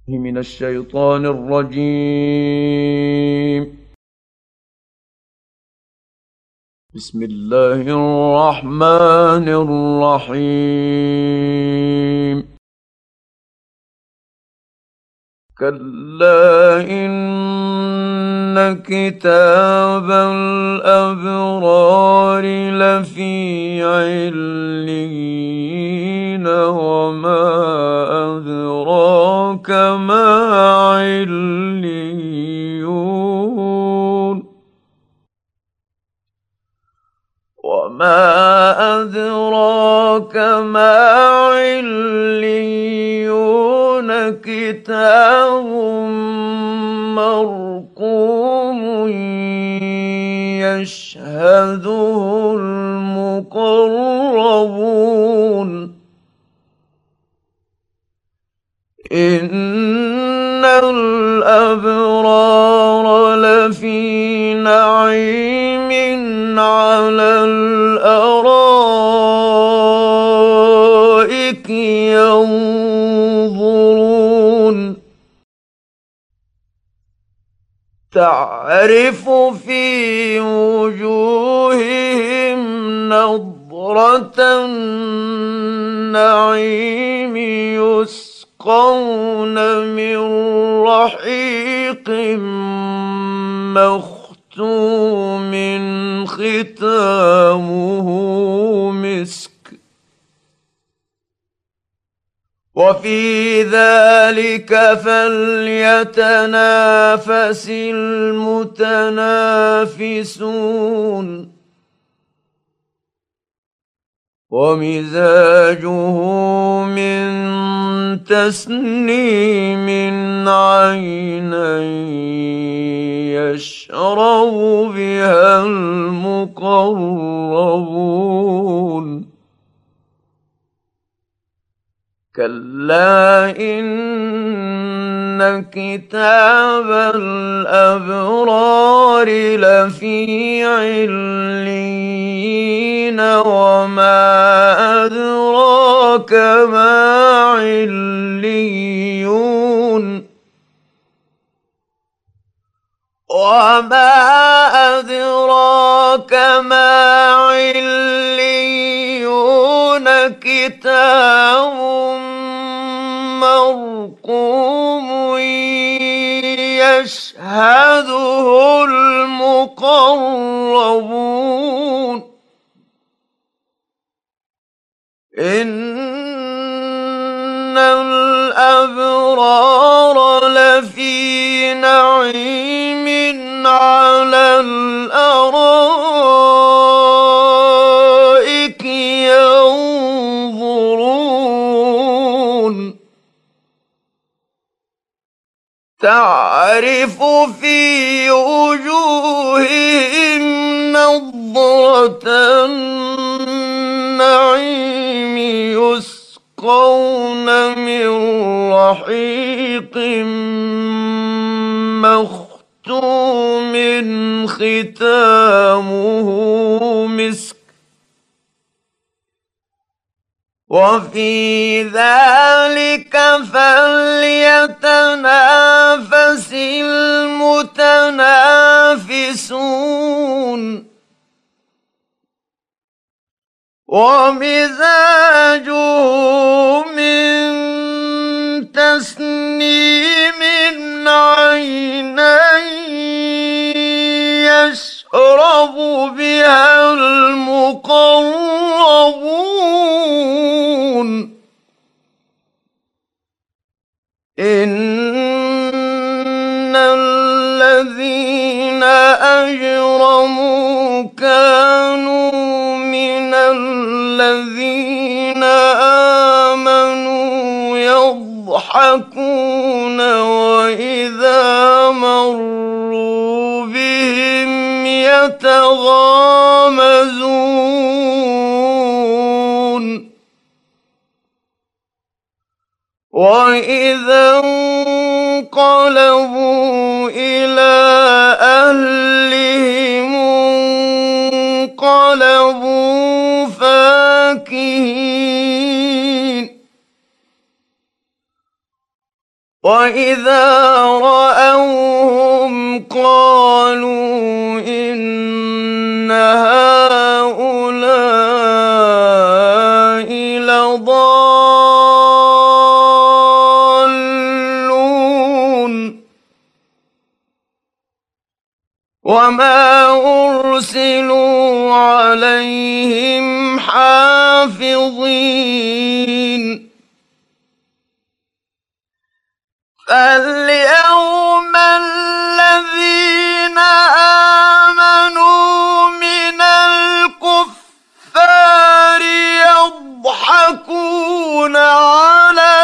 من الشيطان الرجيم. بسم الله الرحمن الرحيم. كلا إن كتاب الأبرار لفي عليين وما أدراك ما عليون وما أدراك ما عليون كتاب مرقوم يشهده المقربون إن الأبرار لفي نعيم على الأرائك ينظرون تعرف في وجوههم نضرة النعيم يسقون من رحيق مختوم ختامه مسك وفي ذلك فليتنافس المتنافسون ومزاجه من تسنيم عينا يشرب بها المقربون كلا إن كتاب الأبرار لفي عليين وما أدراك ما عليون وما أدراك ما عليون كتاب مرقوم يشهده المقربون إن الأبرار لفي نعيم على الأرائك ينظرون تعرف في وجوههم نضرة النعيم يسقون من رحيق مختوم ختامه مسك وفي ذلك فليتنافس المتنافسون ومزاجه من تسنيم عينا يشرب بها المقربون إن الذين أجرموا كانوا من الذين آمنوا يضحكون وإذا مروا بهم يتغامزون وإذا انقلبوا إلى أهلهم انقلبوا فاكهين وإذا رأوهم قالوا إن هؤلاء لضالون وما أرسلوا عليهم حافظين فاليوم الذين آمنوا من الكفار يضحكون على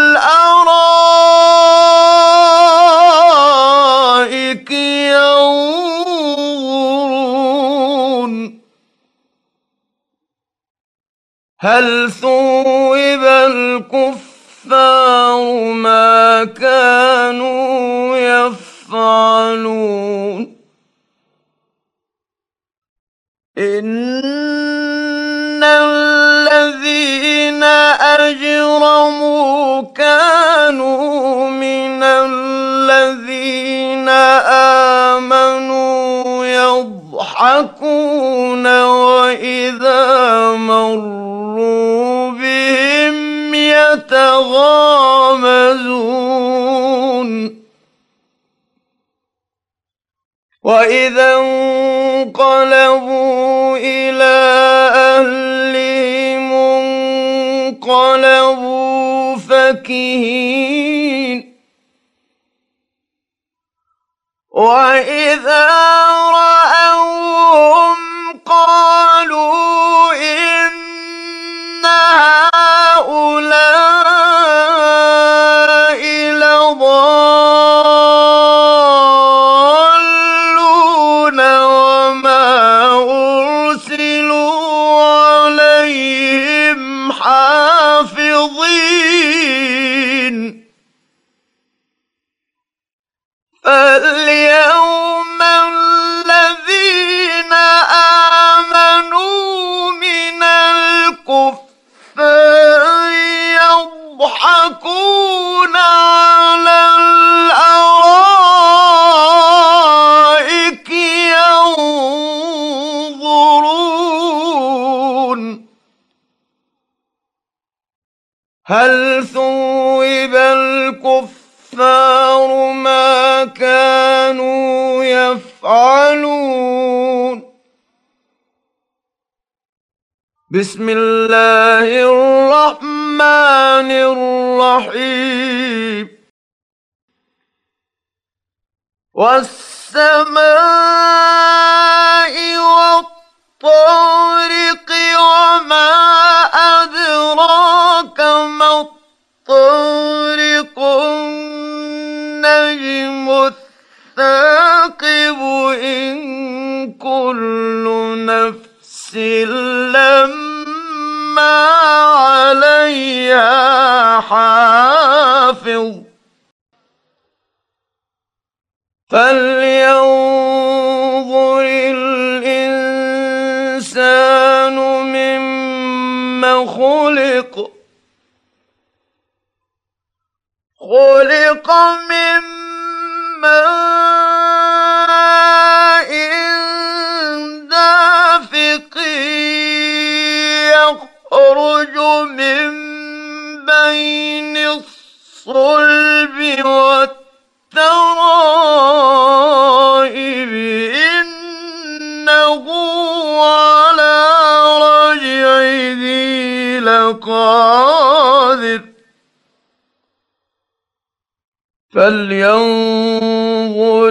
الأرائك ينظرون هل ثوب الكفار ما كانوا يفعلون إن الذين أجرموا كانوا من الذين آمنوا يضحكون وإذا مروا بهم يتغامزون وإذا انقلبوا إلى أهلهم انقلبوا فكهين وإذا رأوهم قالوا إن هؤلاء لضالون وما أرسلوا عليهم حافظين فاليوم الذين آمنوا من الكفار يضحكون على الأرائك ينظرون هل ثوب الكفار ما كانوا يفعلون بسم الله الرحمن الرحيم والسماء والطارق وما أدراك ما الطارق النجم الثاقب إن كل نفس لما عليها حافظ فلينظر الإنسان مما خلق خلق من ماء دافق يخرج من بين الصلب والترائب إنه على رجعه لقادر فلينظر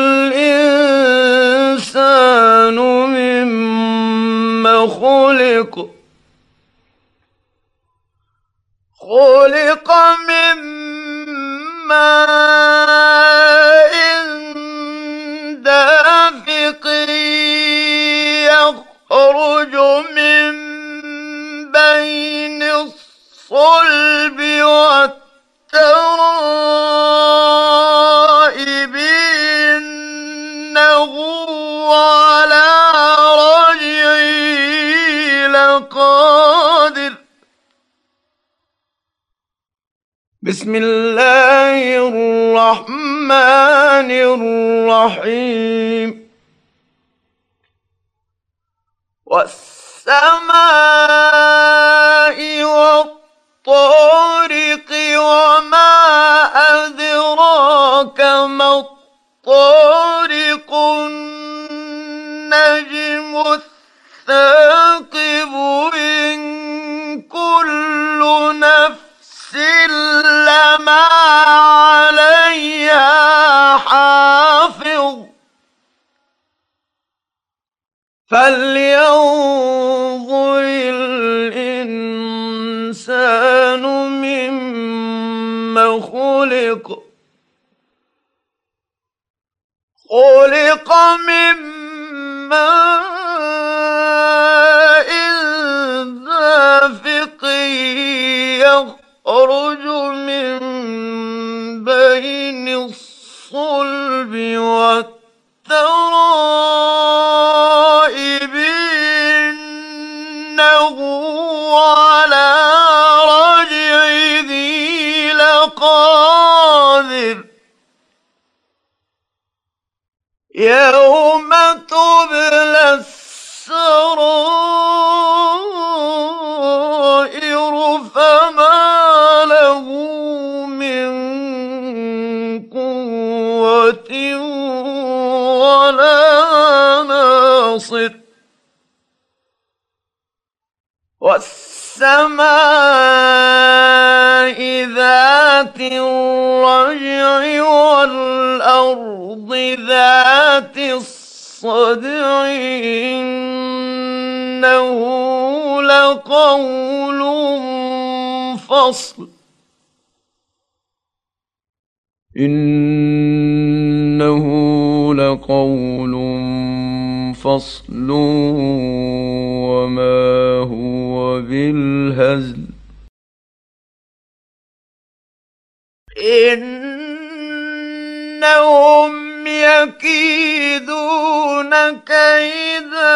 الإنسان مما خلق خلق من ماء دافق يخرج من بين الصلب والترائب إنه على رجعه لقادر بسم الله الرحمن الرحيم والسماء والطارق وما أدراك ما الطارق النجم الثاقب إن كل نفس لما عليها حافظ فلينظر الإنسان مما خلق خلق من ماء دافق يخرج من بين الصلب والترائب إنه على رجعه لقادر يوم تبلى السرائر فما له من قوة ولا ناصر والسماء ذات الرجع والأرض ذات الصدع إنه لقول فصل إنه لقول فصل وما هو بالهزل إنهم يكيدون كيدا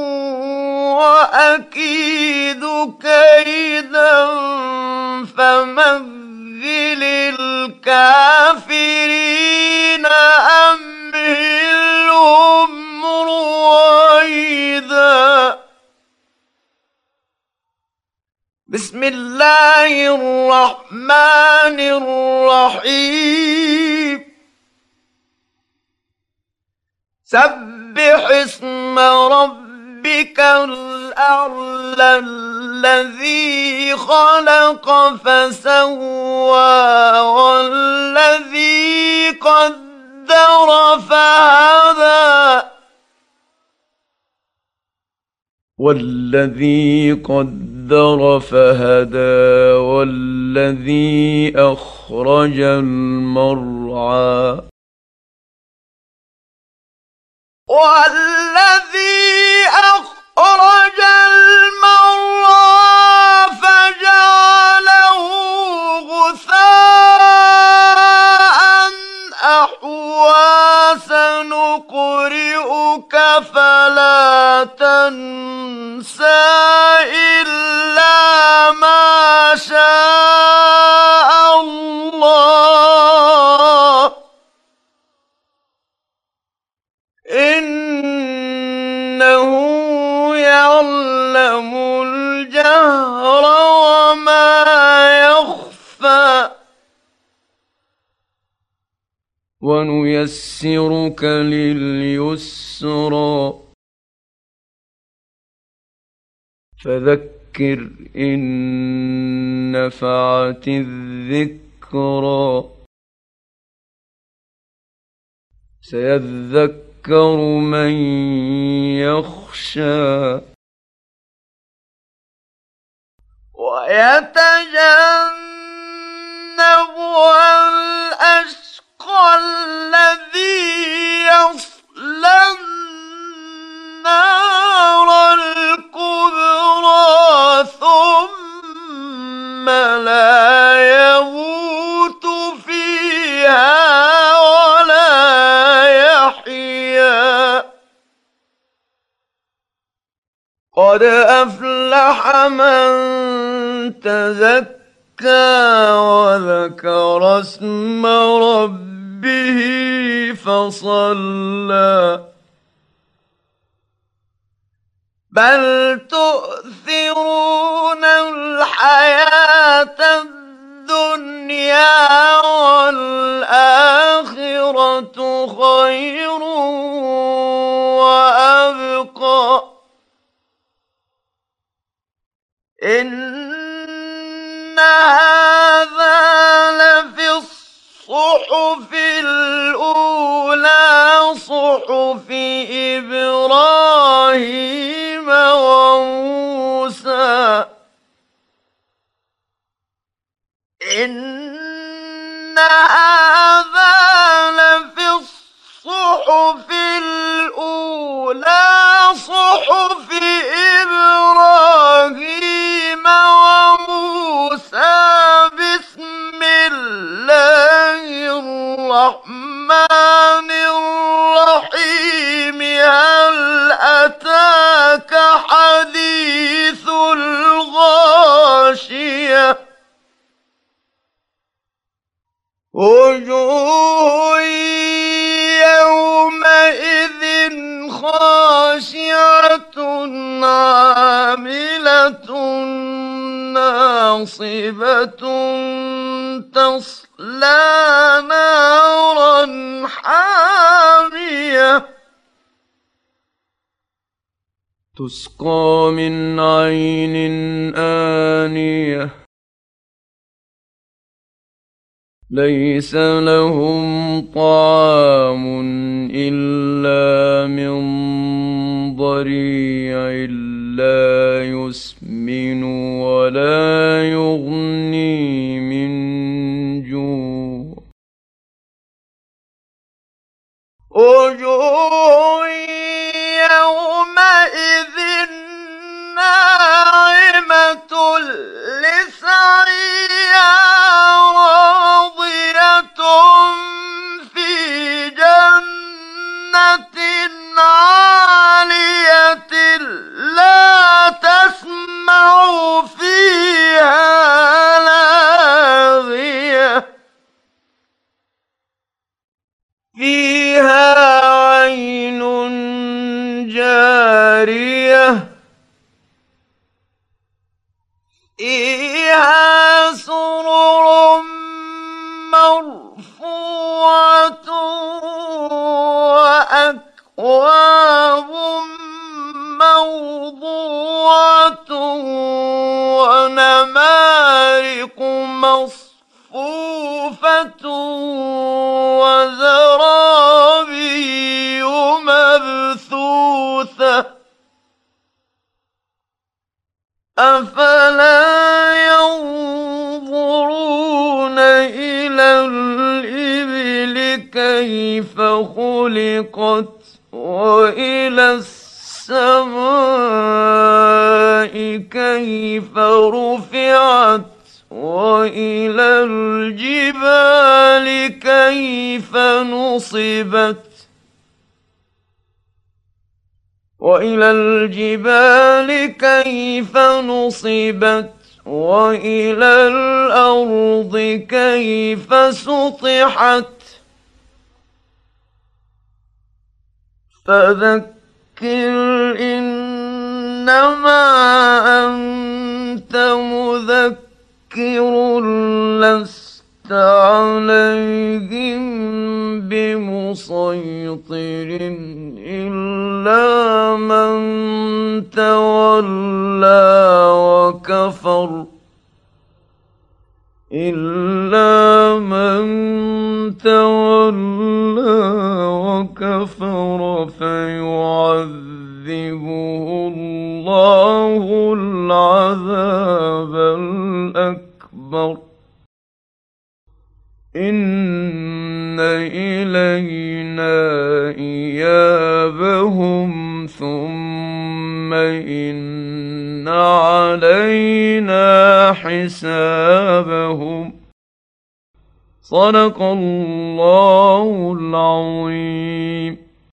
وأكيد كيدا فمهل الكافرين أمهلهم رويدا بسم الله الرحمن الرحيم سبح اسم ربك الأعلى الذي خلق فسوى والذي قدر فهدى والذي أخرج المرعى فجعله غثاء أحوى سنقرئك فلا تنسى إلا ما شاء الله إنه يعلم الجهر وما يخفى ونيسرك لليسرى فذكر إن نفعت الذكرى سيذكر من يخشى ويتجنبها الأشقى الذي يصلى النار الكبرى ثم لا يموت فيها ولا يحيا قد أفلح من تزكى وذكر اسم ربه ربه فصلى بل تؤثرون الحياة الدنيا والآخرة خير وأبقى إن هذا لفي الصحف الأولى صحف إبراهيم وموسى إن هذا لفي الصحف الأولى صحف إبراهيم وموسى بسم الله الرحمن الرحيم هل أتاك حديث الغاشية وجوه يومئذ خاشعة عاملة ناصبة تصلى نارا حامية تسقى من عين آنية ليس لهم طعام إلا من ضريع لا يسمن ولا يغني من جوع وجوه يومئذ ناعمة لسعيها راضية في جنة عالية لا تسمع فيها لاغية فيها عين جارية فيها سرر مرفوعة وأكواب موضوعة ونمارق مصفوفة وزرابي مبثوثة أفلا ينظرون إلى الإبل كيف خلقت وإلى السماء كيف رفعت وإلى الجبال كيف نصبت وإلى الأرض كيف سطحت فذكر إنما أنت مذكر لست عليهم بمسيطر إلا من تولى وكفر فيعذبه الله العذاب الأكبر إن إلينا إيابهم ثم إن علينا حسابهم صدق الله العظيم.